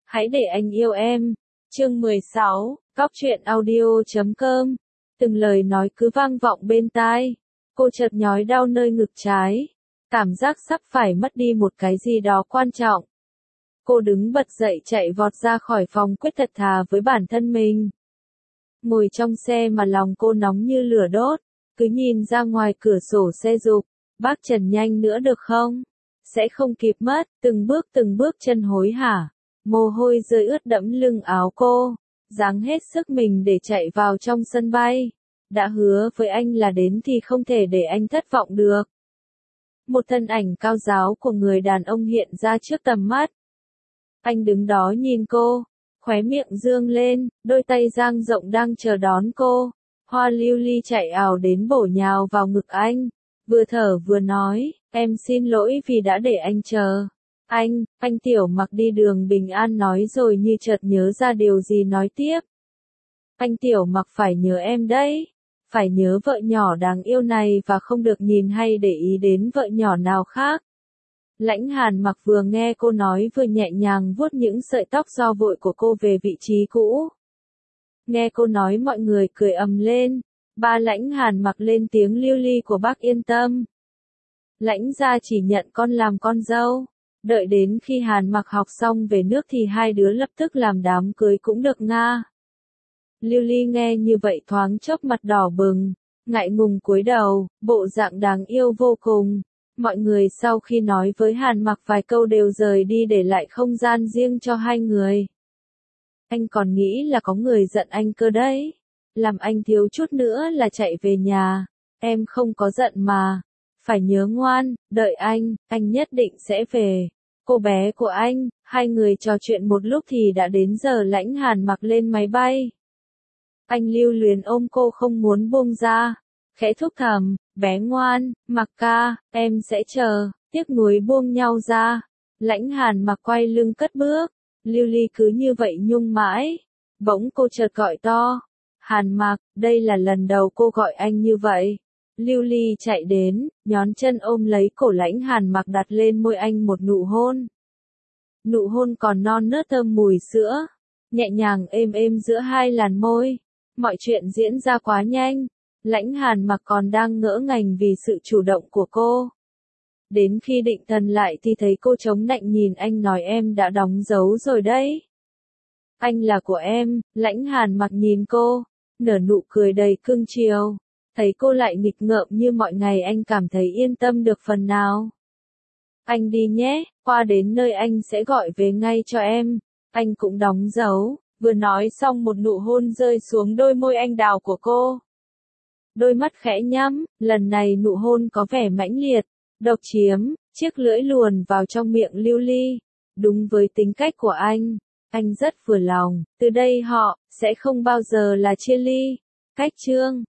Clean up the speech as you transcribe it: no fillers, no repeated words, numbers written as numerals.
Hãy để anh yêu em. Chương 16, Góc truyện audio.com. Từng lời nói cứ vang vọng bên tai. Cô chợt nhói đau nơi ngực trái. Cảm giác sắp phải mất đi một cái gì đó quan trọng. Cô đứng bật dậy chạy vọt ra khỏi phòng quyết thật thà với bản thân mình. Ngồi trong xe mà lòng cô nóng như lửa đốt. Cứ nhìn ra ngoài cửa sổ xe dục. Bác Trần nhanh nữa được không? Sẽ không kịp mất. Từng bước chân hối hả. Mồ hôi rơi ướt đẫm lưng áo cô. Giáng hết sức mình để chạy vào trong sân bay. Đã hứa với anh là đến thì không thể để anh thất vọng được. Một thân ảnh cao ráo của người đàn ông hiện ra trước tầm mắt. Anh đứng đó nhìn cô, khóe miệng dương lên, đôi tay dang rộng đang chờ đón cô. Hoa lưu ly chạy ảo đến bổ nhào vào ngực anh, vừa thở vừa nói, em xin lỗi vì đã để anh chờ. Anh Tiểu Mặc đi đường bình an nói rồi như chợt nhớ ra điều gì nói tiếp. Anh Tiểu Mặc phải nhớ em đấy, phải nhớ vợ nhỏ đáng yêu này và không được nhìn hay để ý đến vợ nhỏ nào khác. Lãnh Hàn Mặc vừa nghe cô nói vừa nhẹ nhàng vuốt những sợi tóc do vội của cô về vị trí cũ. Nghe cô nói mọi người cười ầm lên, ba Lãnh Hàn Mặc lên tiếng lưu ly của bác yên tâm. Lãnh gia chỉ nhận con làm con dâu, đợi đến khi Hàn Mặc học xong về nước thì hai đứa lập tức làm đám cưới cũng được nga. Lưu ly nghe như vậy thoáng chốc mặt đỏ bừng, ngại ngùng cúi đầu, bộ dạng đáng yêu vô cùng. Mọi người sau khi nói với Hàn Mặc vài câu đều rời đi để lại không gian riêng cho hai người. Anh còn nghĩ là có người giận anh cơ đấy. Làm anh thiếu chút nữa là chạy về nhà. Em không có giận mà. Phải nhớ ngoan, đợi anh nhất định sẽ về. Cô bé của anh, hai người trò chuyện một lúc thì đã đến giờ Lãnh Hàn Mặc lên máy bay. Anh lưu luyến ôm cô không muốn buông ra. Khẽ thúc thầm, bé ngoan, Mặc ca, em sẽ chờ, tiếc nuối buông nhau ra. Lãnh Hàn Mặc quay lưng cất bước, lưu ly cứ như vậy nhung mãi. Bỗng cô chợt gọi to, Hàn Mặc, đây là lần đầu cô gọi anh như vậy. Lưu ly chạy đến, nhón chân ôm lấy cổ Lãnh Hàn Mặc đặt lên môi anh một nụ hôn. Nụ hôn còn non nớt thơm mùi sữa, nhẹ nhàng êm êm giữa hai làn môi. Mọi chuyện diễn ra quá nhanh. Lãnh Hàn Mặc còn đang ngỡ ngàng vì sự chủ động của cô. Đến khi định thần lại thì thấy cô chống nạnh nhìn anh nói em đã đóng dấu rồi đấy. Anh là của em. Lãnh Hàn Mặc nhìn cô, nở nụ cười đầy cưng chiều. Thấy cô lại nghịch ngợm như mọi ngày anh cảm thấy yên tâm được phần nào. Anh đi nhé, qua đến nơi anh sẽ gọi về ngay cho em. Anh cũng đóng dấu. Vừa nói xong một nụ hôn rơi xuống đôi môi anh đào của cô. Đôi mắt khẽ nhắm, lần này nụ hôn có vẻ mãnh liệt, độc chiếm, chiếc lưỡi luồn vào trong miệng lưu ly. Đúng với tính cách của anh rất vừa lòng, từ đây họ sẽ không bao giờ là chia ly. Cách chương